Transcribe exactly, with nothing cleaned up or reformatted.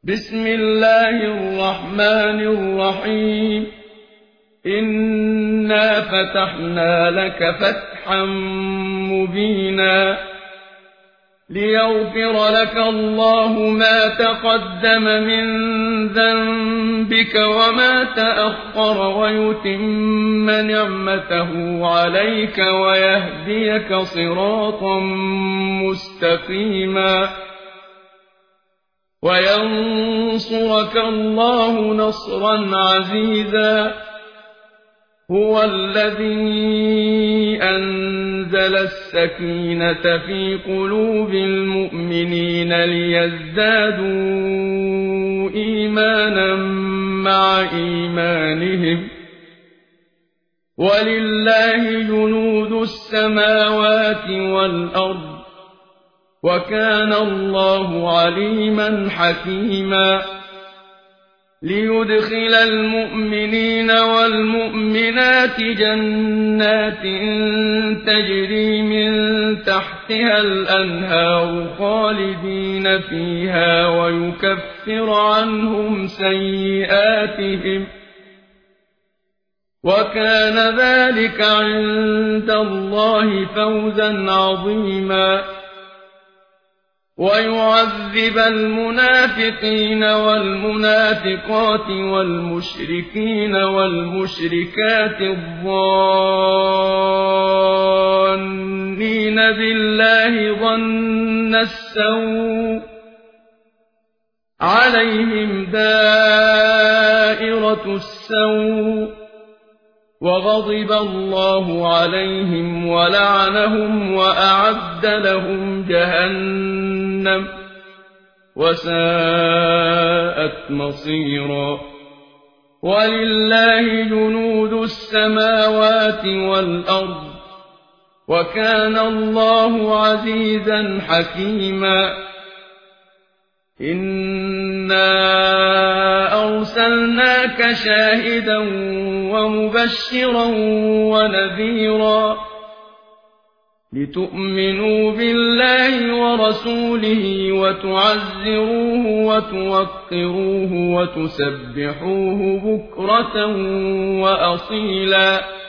بسم الله الرحمن الرحيم إنا فتحنا لك فتحا مبينا ليغفر لك الله ما تقدم من ذنبك وما تأخر ويتم نعمته عليك ويهديك صراطا مستقيما وينصرك الله نصرا عزيزا هو الذي أنزل السكينة في قلوب المؤمنين ليزدادوا إيمانا مع إيمانهم ولله جنود السماوات والأرض وكان الله عليما حكيما ليدخل المؤمنين والمؤمنات جنات تجري من تحتها الأنهار خالدين فيها ويكفر عنهم سيئاتهم وكان ذلك عند الله فوزا عظيما ويعذب المنافقين والمنافقات والمشركين والمشركات الظانين بالله ظن السوء عليهم دائرة السوء وغضب الله عليهم ولعنهم وأعد لهم جهنم وساءت مصيرا ولله جنود السماوات والأرض وكان الله عزيزا حكيما إنا أرسلناك شاهدا ومبشرا ونذيرا لتؤمنوا بالله ورسوله وتعزروه وتوقروه وتسبحوه بكرة وأصيلا